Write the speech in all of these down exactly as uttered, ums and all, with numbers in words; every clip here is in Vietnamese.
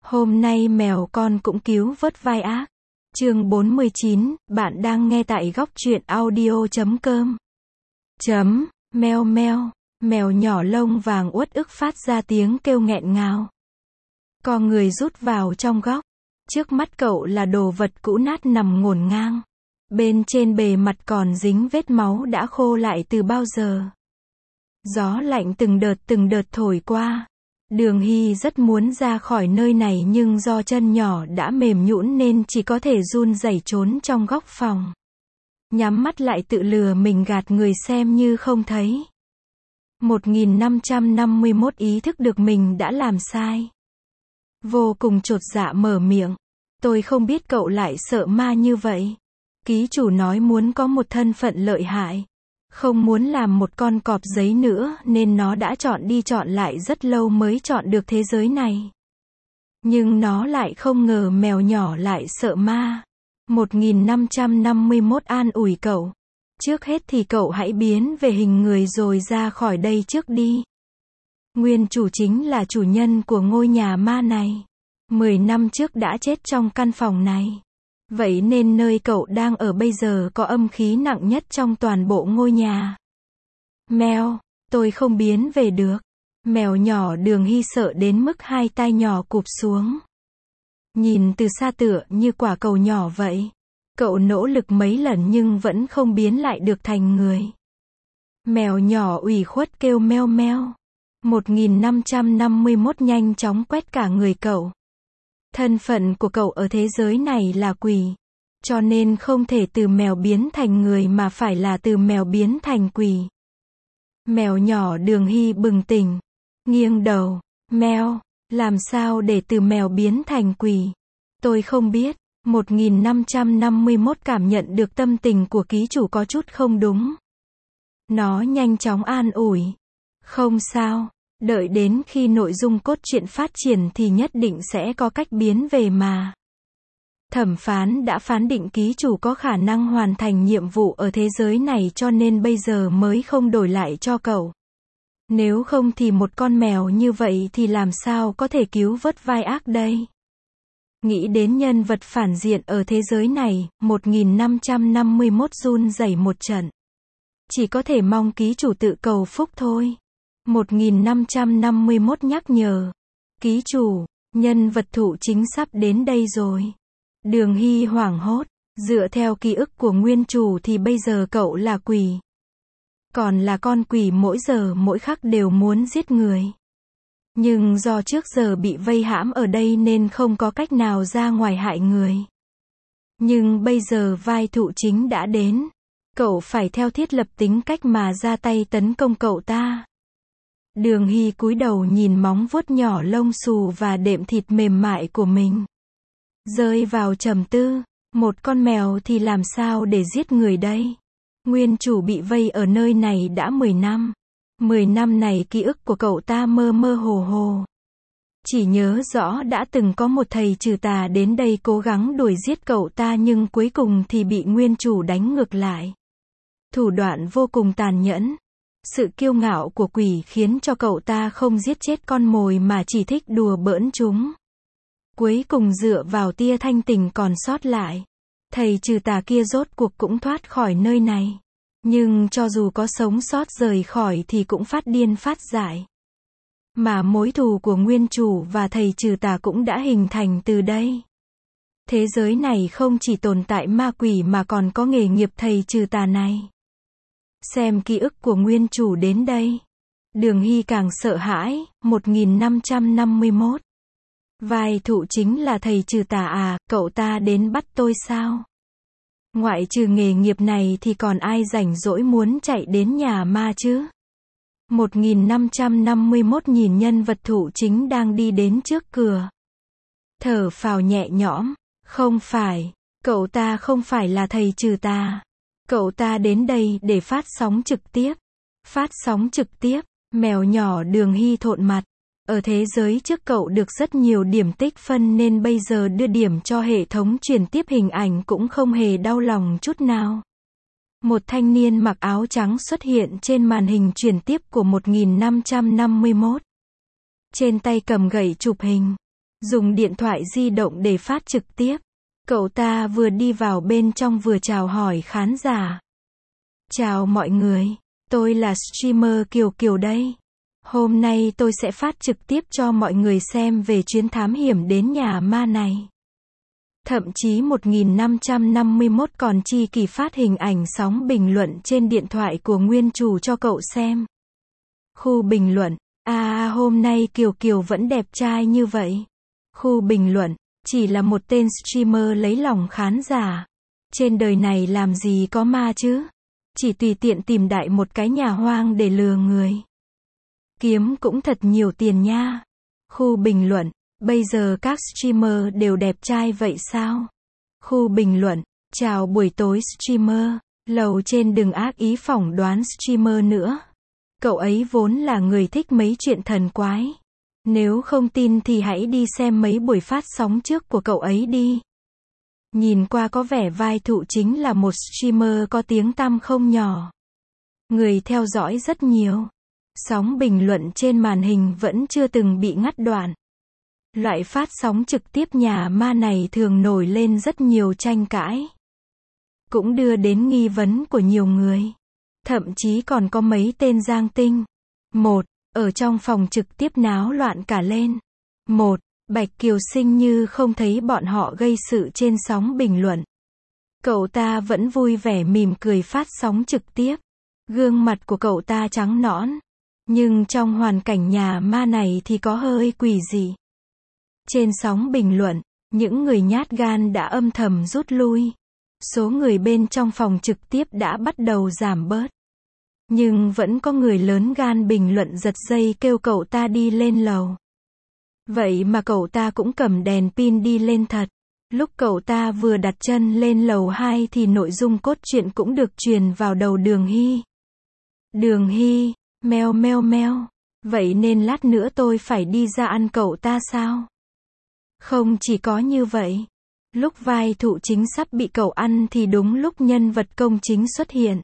Hôm nay mèo con cũng cứu vớt vai ác. Chương bốn mươi chín, bạn đang nghe tại góc truyện audio chấm com. Chấm, meo meo, mèo nhỏ lông vàng uất ức phát ra tiếng kêu nghẹn ngào. Con người rút vào trong góc. Trước mắt cậu là đồ vật cũ nát nằm ngổn ngang. Bên trên bề mặt còn dính vết máu đã khô lại từ bao giờ. Gió lạnh từng đợt từng đợt thổi qua. Đường Hy rất muốn ra khỏi nơi này nhưng do chân nhỏ đã mềm nhũn nên chỉ có thể run rẩy trốn trong góc phòng. Nhắm mắt lại tự lừa mình gạt người xem như không thấy. một nghìn năm trăm năm mươi mốt ý thức được mình đã làm sai. Vô cùng chột dạ mở miệng. Tôi không biết cậu lại sợ ma như vậy. Ký chủ nói muốn có một thân phận lợi hại. Không muốn làm một con cọp giấy nữa nên nó đã chọn đi chọn lại rất lâu mới chọn được thế giới này. Nhưng nó lại không ngờ mèo nhỏ lại sợ ma. một nghìn năm trăm năm mươi mốt an ủi cậu. Trước hết thì cậu hãy biến về hình người rồi ra khỏi đây trước đi. Nguyên chủ chính là chủ nhân của ngôi nhà ma này. Mười năm trước đã chết trong căn phòng này. Vậy nên nơi cậu đang ở bây giờ có âm khí nặng nhất trong toàn bộ ngôi nhà. Mèo, tôi không biến về được. Mèo nhỏ Đường Hy sợ đến mức hai tai nhỏ cụp xuống. Nhìn từ xa tựa như quả cầu nhỏ vậy. Cậu nỗ lực mấy lần nhưng vẫn không biến lại được thành người. Mèo nhỏ ủy khuất kêu meo meo. một nghìn năm trăm năm mươi mốt nhanh chóng quét cả người cậu. Thân phận của cậu ở thế giới này là quỷ. Cho nên không thể từ mèo biến thành người mà phải là từ mèo biến thành quỷ. Mèo nhỏ Đường Hy bừng tỉnh. Nghiêng đầu. Mèo, làm sao để từ mèo biến thành quỷ? Tôi không biết. một nghìn năm trăm năm mươi mốt cảm nhận được tâm tình của ký chủ có chút không đúng. Nó nhanh chóng an ủi. Không sao. Đợi đến khi nội dung cốt truyện phát triển thì nhất định sẽ có cách biến về mà. Thẩm phán đã phán định ký chủ có khả năng hoàn thành nhiệm vụ ở thế giới này cho nên bây giờ mới không đổi lại cho cậu. Nếu không thì một con mèo như vậy thì làm sao có thể cứu vớt vai ác đây? Nghĩ đến nhân vật phản diện ở thế giới này, một nghìn năm trăm năm mươi mốt run rẩy một trận. Chỉ có thể mong ký chủ tự cầu phúc thôi. một nghìn năm trăm năm mươi mốt nhắc nhở. Ký chủ, nhân vật thụ chính sắp đến đây rồi. Đường Hy hoảng hốt. Dựa theo ký ức của nguyên chủ thì bây giờ cậu là quỷ. Còn là con quỷ mỗi giờ mỗi khắc đều muốn giết người. Nhưng do trước giờ bị vây hãm ở đây nên không có cách nào ra ngoài hại người. Nhưng bây giờ vai thụ chính đã đến. Cậu phải theo thiết lập tính cách mà ra tay tấn công cậu ta. Đường Hy cúi đầu nhìn móng vuốt nhỏ lông xù và đệm thịt mềm mại của mình. Rơi vào trầm tư, một con mèo thì làm sao để giết người đây? Nguyên chủ bị vây ở nơi này đã mười năm. mười năm này ký ức của cậu ta mơ mơ hồ hồ. Chỉ nhớ rõ đã từng có một thầy trừ tà đến đây cố gắng đuổi giết cậu ta nhưng cuối cùng thì bị nguyên chủ đánh ngược lại. Thủ đoạn vô cùng tàn nhẫn. Sự kiêu ngạo của quỷ khiến cho cậu ta không giết chết con mồi mà chỉ thích đùa bỡn chúng. Cuối cùng dựa vào tia thanh tình còn sót lại, thầy trừ tà kia rốt cuộc cũng thoát khỏi nơi này. Nhưng cho dù có sống sót rời khỏi thì cũng phát điên phát dại. Mà mối thù của nguyên chủ và thầy trừ tà cũng đã hình thành từ đây. Thế giới này không chỉ tồn tại ma quỷ mà còn có nghề nghiệp thầy trừ tà này. Xem ký ức của nguyên chủ đến đây. Đường Hy càng sợ hãi. một nghìn năm trăm năm mươi mốt. Vai thụ chính là thầy trừ tà à, cậu ta đến bắt tôi sao? Ngoại trừ nghề nghiệp này thì còn ai rảnh rỗi muốn chạy đến nhà ma chứ? một nghìn năm trăm năm mươi mốt nhìn nhân vật thụ chính đang đi đến trước cửa. Thở phào nhẹ nhõm. Không phải, cậu ta không phải là thầy trừ tà. Cậu ta đến đây để phát sóng trực tiếp. Phát sóng trực tiếp, mèo nhỏ Đường Hy thộn mặt. Ở thế giới trước cậu được rất nhiều điểm tích phân nên bây giờ đưa điểm cho hệ thống truyền tiếp hình ảnh cũng không hề đau lòng chút nào. Một thanh niên mặc áo trắng xuất hiện trên màn hình truyền tiếp của một nghìn năm trăm năm mươi mốt. Trên tay cầm gậy chụp hình. dùng điện thoại di động để phát trực tiếp. Cậu ta vừa đi vào bên trong vừa chào hỏi khán giả. Chào mọi người, tôi là streamer Kiều Kiều đây. Hôm nay tôi sẽ phát trực tiếp cho mọi người xem về chuyến thám hiểm đến nhà ma này. Thậm chí một nghìn năm trăm năm mươi mốt còn chi kỳ phát hình ảnh sóng bình luận trên điện thoại của nguyên chủ cho cậu xem. Khu bình luận, à hôm nay Kiều Kiều vẫn đẹp trai như vậy. Khu bình luận, chỉ là một tên streamer lấy lòng khán giả. Trên đời này làm gì có ma chứ? Chỉ tùy tiện tìm đại một cái nhà hoang để lừa người. Kiếm cũng thật nhiều tiền nha. Khu bình luận, bây giờ các streamer đều đẹp trai vậy sao? Khu bình luận, chào buổi tối streamer, lầu trên đừng ác ý phỏng đoán streamer nữa. Cậu ấy vốn là người thích mấy chuyện thần quái. Nếu không tin thì hãy đi xem mấy buổi phát sóng trước của cậu ấy đi. Nhìn qua có vẻ vai phụ chính là một streamer có tiếng tăm không nhỏ. Người theo dõi rất nhiều. Sóng bình luận trên màn hình vẫn chưa từng bị ngắt đoạn. Loại phát sóng trực tiếp nhà ma này thường nổi lên rất nhiều tranh cãi. Cũng đưa đến nghi vấn của nhiều người. Thậm chí còn có mấy tên giang tinh. Một, ở trong phòng trực tiếp náo loạn cả lên. Một, Bạch Kiều Sinh như không thấy bọn họ gây sự trên sóng bình luận. Cậu ta vẫn vui vẻ mỉm cười phát sóng trực tiếp. Gương mặt của cậu ta trắng nõn. Nhưng trong hoàn cảnh nhà ma này thì có hơi quỷ dị. Trên sóng bình luận, những người nhát gan đã âm thầm rút lui. Số người bên trong phòng trực tiếp đã bắt đầu giảm bớt. Nhưng vẫn có người lớn gan bình luận giật dây kêu cậu ta đi lên lầu. Vậy mà cậu ta cũng cầm đèn pin đi lên thật. Lúc cậu ta vừa đặt chân lên lầu hai thì nội dung cốt truyện cũng được truyền vào đầu Đường Hy. Đường Hy, meo meo meo. Vậy nên lát nữa tôi phải đi ra ăn cậu ta sao? Không chỉ có như vậy. Lúc vai phụ chính sắp bị cậu ăn thì đúng lúc nhân vật công chính xuất hiện.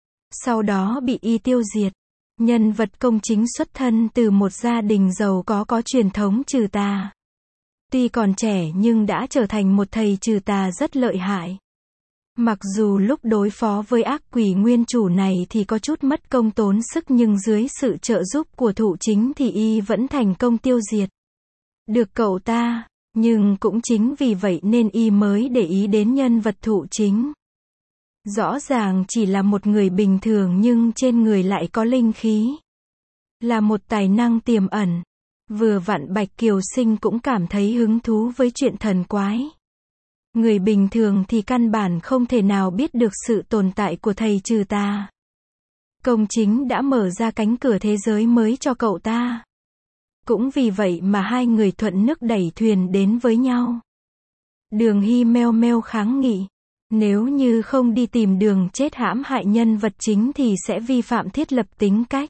Sau đó bị y tiêu diệt. Nhân vật công chính xuất thân từ một gia đình giàu có có truyền thống trừ tà. Tuy còn trẻ nhưng đã trở thành một thầy trừ tà rất lợi hại. Mặc dù lúc đối phó với ác quỷ nguyên chủ này thì có chút mất công tốn sức nhưng dưới sự trợ giúp của thủ chính thì y vẫn thành công tiêu diệt được cậu ta. Nhưng cũng chính vì vậy nên y mới để ý đến nhân vật thủ chính. Rõ ràng chỉ là một người bình thường nhưng trên người lại có linh khí. Là một tài năng tiềm ẩn. Vừa vặn Bạch Kiều Sinh cũng cảm thấy hứng thú với chuyện thần quái. Người bình thường thì căn bản không thể nào biết được sự tồn tại của thầy trừ tà. Công chính đã mở ra cánh cửa thế giới mới cho cậu ta. Cũng vì vậy mà hai người thuận nước đẩy thuyền đến với nhau. Đường Hy meo meo kháng nghị. Nếu như không đi tìm đường chết hãm hại nhân vật chính thì sẽ vi phạm thiết lập tính cách.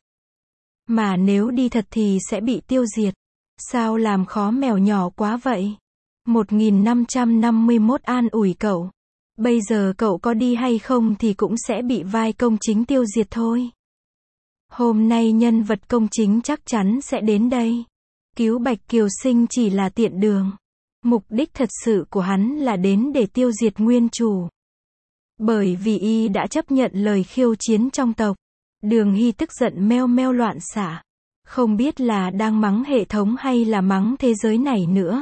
Mà nếu đi thật thì sẽ bị tiêu diệt. Sao làm khó mèo nhỏ quá vậy? một nghìn năm trăm năm mươi mốt an ủi cậu. Bây giờ cậu có đi hay không thì cũng sẽ bị vai công chính tiêu diệt thôi. Hôm nay nhân vật công chính chắc chắn sẽ đến đây. Cứu Bạch Kiều Sinh chỉ là tiện đường. Mục đích thật sự của hắn là đến để tiêu diệt nguyên chủ. Bởi vì y đã chấp nhận lời khiêu chiến trong tộc. Đường Hy tức giận meo meo loạn xạ. Không biết là đang mắng hệ thống hay là mắng thế giới này nữa.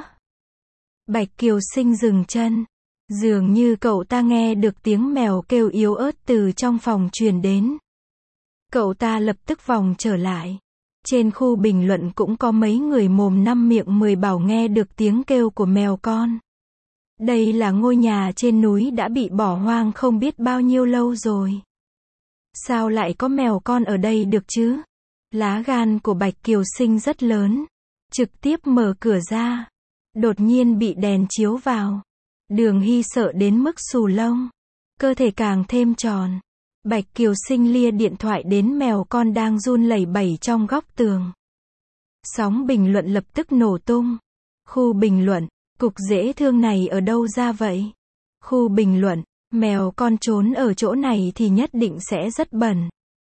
Bạch Kiều Sinh dừng chân. Dường như cậu ta nghe được tiếng mèo kêu yếu ớt từ trong phòng truyền đến. Cậu ta lập tức vòng trở lại. Trên khu bình luận cũng có mấy người mồm năm miệng mười bảo nghe được tiếng kêu của mèo con. Đây là ngôi nhà trên núi đã bị bỏ hoang không biết bao nhiêu lâu rồi. Sao lại có mèo con ở đây được chứ? Lá gan của Bạch Kiều Sinh rất lớn. Trực tiếp mở cửa ra. Đột nhiên bị đèn chiếu vào. Đường Hy sợ đến mức xù lông. Cơ thể càng thêm tròn. Bạch Kiều Sinh lia điện thoại đến mèo con đang run lẩy bẩy trong góc tường. Sóng bình luận lập tức nổ tung. Khu bình luận, cục dễ thương này ở đâu ra vậy? Khu bình luận, mèo con trốn ở chỗ này thì nhất định sẽ rất bẩn.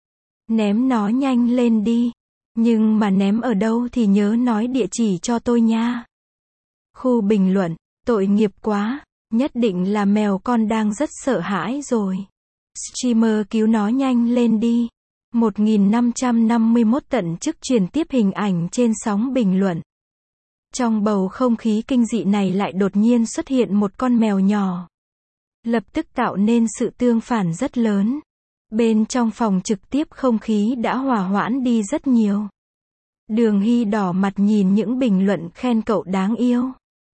Ném nó nhanh lên đi. Nhưng mà ném ở đâu thì nhớ nói địa chỉ cho tôi nha. Khu bình luận, tội nghiệp quá, nhất định là mèo con đang rất sợ hãi rồi. Streamer cứu nó nhanh lên đi. một nghìn năm trăm năm mươi mốt tận chức truyền tiếp hình ảnh trên sóng bình luận. Trong bầu không khí kinh dị này lại đột nhiên xuất hiện một con mèo nhỏ. Lập tức tạo nên sự tương phản rất lớn. Bên trong phòng trực tiếp không khí đã hòa hoãn đi rất nhiều. Đường Hy đỏ mặt nhìn những bình luận khen cậu đáng yêu.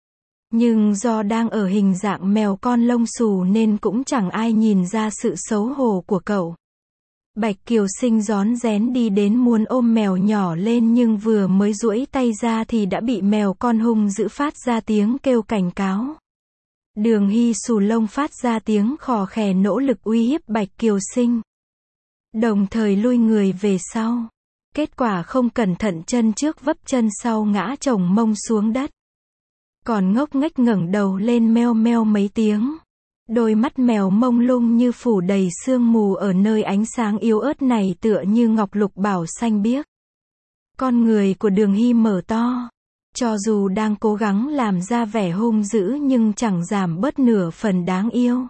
Nhưng do đang ở hình dạng mèo con lông xù nên cũng chẳng ai nhìn ra sự xấu hổ của cậu. Bạch Kiều Sinh rón rén đi đến muốn ôm mèo nhỏ lên nhưng vừa mới duỗi tay ra thì đã bị mèo con hung dữ phát ra tiếng kêu cảnh cáo. Đường Hy xù lông phát ra tiếng khò khè nỗ lực uy hiếp Bạch Kiều Sinh. Đồng thời lui người về sau. Kết quả không cẩn thận chân trước vấp chân sau ngã chồng mông xuống đất. Còn ngốc nghếch ngẩng đầu lên meo meo mấy tiếng. Đôi mắt mèo mông lung như phủ đầy sương mù ở nơi ánh sáng yếu ớt này tựa như ngọc lục bảo xanh biếc. Con người của Đường Hy mở to. Cho dù đang cố gắng làm ra vẻ hung dữ nhưng chẳng giảm bớt nửa phần đáng yêu.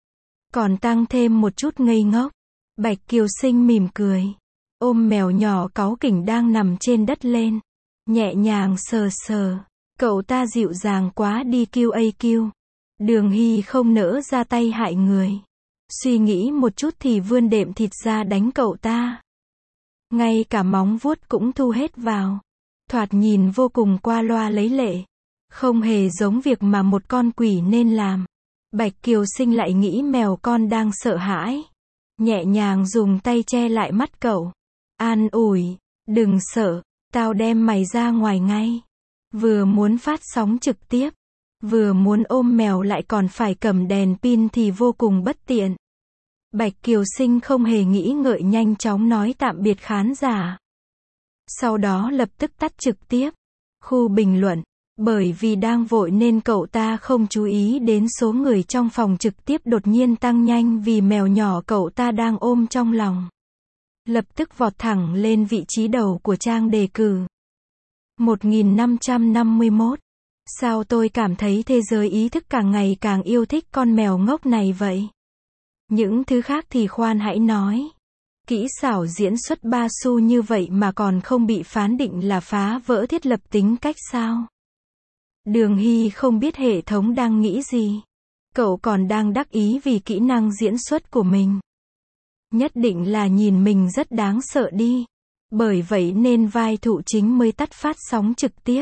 Còn tăng thêm một chút ngây ngốc. Bạch Kiều Sinh mỉm cười. Ôm mèo nhỏ cáu kỉnh đang nằm trên đất lên. Nhẹ nhàng sờ sờ. Cậu ta dịu dàng quá đi kiu a kiu. Đường Hy không nỡ ra tay hại người. Suy nghĩ một chút thì vươn đệm thịt ra đánh cậu ta. Ngay cả móng vuốt cũng thu hết vào. Thoạt nhìn vô cùng qua loa lấy lệ. Không hề giống việc mà một con quỷ nên làm. Bạch Kiều Sinh lại nghĩ mèo con đang sợ hãi. Nhẹ nhàng dùng tay che lại mắt cậu. An ủi, đừng sợ, tao đem mày ra ngoài ngay. Vừa muốn phát sóng trực tiếp, vừa muốn ôm mèo lại còn phải cầm đèn pin thì vô cùng bất tiện. Bạch Kiều Sinh không hề nghĩ ngợi nhanh chóng nói tạm biệt khán giả. Sau đó lập tức tắt trực tiếp. Khu bình luận, bởi vì đang vội nên cậu ta không chú ý đến số người trong phòng trực tiếp đột nhiên tăng nhanh vì mèo nhỏ cậu ta đang ôm trong lòng. Lập tức vọt thẳng lên vị trí đầu của trang đề cử. một nghìn năm trăm năm mươi mốt. Sao tôi cảm thấy thế giới ý thức càng ngày càng yêu thích con mèo ngốc này vậy? Những thứ khác thì khoan hãy nói. Kỹ xảo diễn xuất ba xu như vậy mà còn không bị phán định là phá vỡ thiết lập tính cách sao? Đường Hy không biết hệ thống đang nghĩ gì. Cậu còn đang đắc ý vì kỹ năng diễn xuất của mình. Nhất định là nhìn mình rất đáng sợ đi. Bởi vậy nên vai phụ chính mới tắt phát sóng trực tiếp.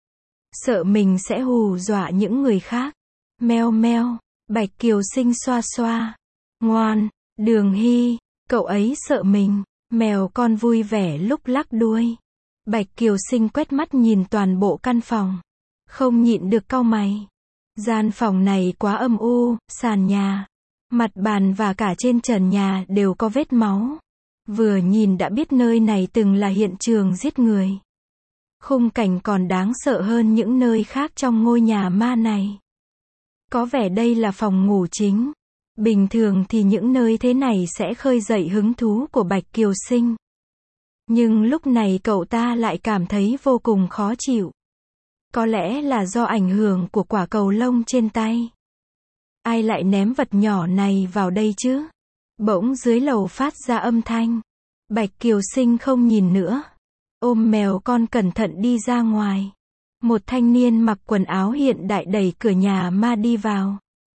Sợ mình sẽ hù dọa những người khác. Meo meo, Bạch Kiều Sinh xoa xoa. Ngoan, Đường Hy, cậu ấy sợ mình. Mèo con vui vẻ lúc lắc đuôi. Bạch Kiều Sinh quét mắt nhìn toàn bộ căn phòng. Không nhịn được cau mày. Gian phòng này quá âm u, sàn nhà, mặt bàn và cả trên trần nhà đều có vết máu. Vừa nhìn đã biết nơi này từng là hiện trường giết người. Khung cảnh còn đáng sợ hơn những nơi khác trong ngôi nhà ma này. Có vẻ đây là phòng ngủ chính. Bình thường thì những nơi thế này sẽ khơi dậy hứng thú của Bạch Kiều Sinh. Nhưng lúc này cậu ta lại cảm thấy vô cùng khó chịu. Có lẽ là do ảnh hưởng của quả cầu lông trên tay. Ai lại ném vật nhỏ này vào đây chứ? Bỗng dưới lầu phát ra âm thanh. Bạch Kiều Sinh không nhìn nữa. Ôm mèo con cẩn thận đi ra ngoài. Một thanh niên mặc quần áo hiện đại đẩy cửa nhà ma đi vào.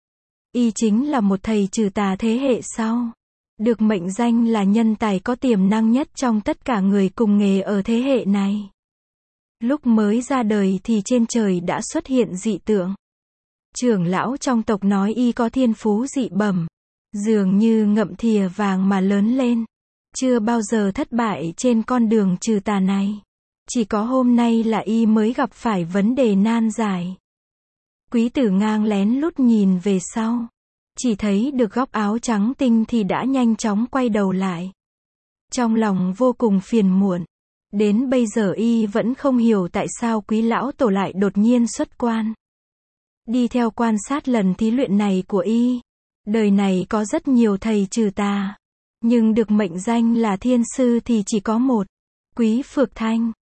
Y chính là một thầy trừ tà thế hệ sau. Được mệnh danh là nhân tài có tiềm năng nhất trong tất cả người cùng nghề ở thế hệ này. Lúc mới ra đời thì trên trời đã xuất hiện dị tượng. Trưởng lão trong tộc nói y có thiên phú dị bẩm. Dường như ngậm thìa vàng mà lớn lên. Chưa bao giờ thất bại trên con đường trừ tà này. Chỉ có hôm nay là y mới gặp phải vấn đề nan giải. Quý tử ngang lén lút nhìn về sau. Chỉ thấy được góc áo trắng tinh thì đã nhanh chóng quay đầu lại. Trong lòng vô cùng phiền muộn. Đến bây giờ y vẫn không hiểu tại sao quý lão tổ lại đột nhiên xuất quan. Đi theo quan sát lần thí luyện này của y. Đời này có rất nhiều thầy trừ tà. Nhưng được mệnh danh là thiên sư thì chỉ có một. Quý Phược Thanh.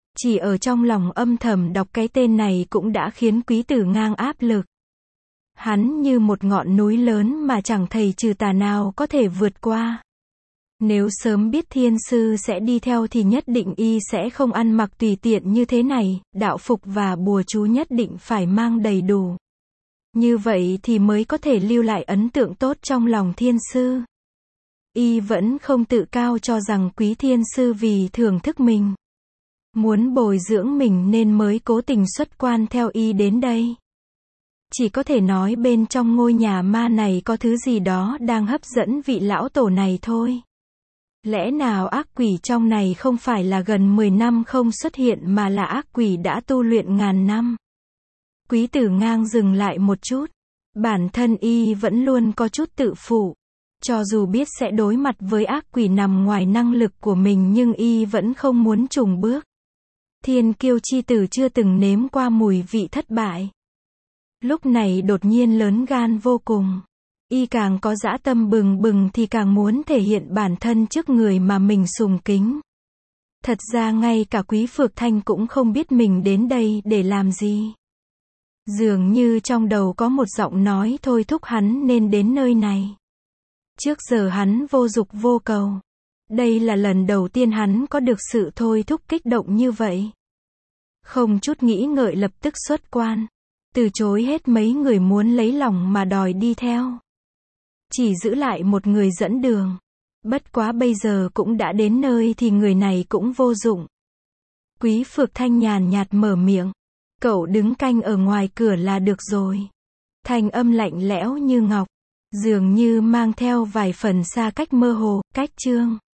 Chỉ ở trong lòng âm thầm đọc cái tên này cũng đã khiến Quý Tử Ngang áp lực. Hắn như một ngọn núi lớn mà chẳng thầy trừ tà nào có thể vượt qua. Nếu sớm biết thiên sư sẽ đi theo thì nhất định y sẽ không ăn mặc tùy tiện như thế này, đạo phục và bùa chú nhất định phải mang đầy đủ. Như vậy thì mới có thể lưu lại ấn tượng tốt trong lòng thiên sư. Y vẫn không tự cao cho rằng Quý thiên sư vì thưởng thức mình, muốn bồi dưỡng mình nên mới cố tình xuất quan theo y đến đây. Chỉ có thể nói bên trong ngôi nhà ma này có thứ gì đó đang hấp dẫn vị lão tổ này thôi. Lẽ nào ác quỷ trong này không phải là gần mười năm không xuất hiện mà là ác quỷ đã tu luyện ngàn năm? Quý Tử Ngang dừng lại một chút. Bản thân y vẫn luôn có chút tự phụ. Cho dù biết sẽ đối mặt với ác quỷ nằm ngoài năng lực của mình nhưng y vẫn không muốn chùng bước. Thiên kiêu chi tử chưa từng nếm qua mùi vị thất bại. Lúc này đột nhiên lớn gan vô cùng. Y càng có dã tâm bừng bừng thì càng muốn thể hiện bản thân trước người mà mình sùng kính. Thật ra ngay cả Quý Phược Thanh cũng không biết mình đến đây để làm gì. Dường như trong đầu có một giọng nói thôi thúc hắn nên đến nơi này. Trước giờ hắn vô dục vô cầu. Đây là lần đầu tiên hắn có được sự thôi thúc kích động như vậy. Không chút nghĩ ngợi lập tức xuất quan. Từ chối hết mấy người muốn lấy lòng mà đòi đi theo. Chỉ giữ lại một người dẫn đường. Bất quá bây giờ cũng đã đến nơi thì người này cũng vô dụng. Quý Phược Thanh nhàn nhạt mở miệng. Cậu đứng canh ở ngoài cửa là được rồi. Thanh âm lạnh lẽo như ngọc. Dường như mang theo vài phần xa cách mơ hồ, cách chương.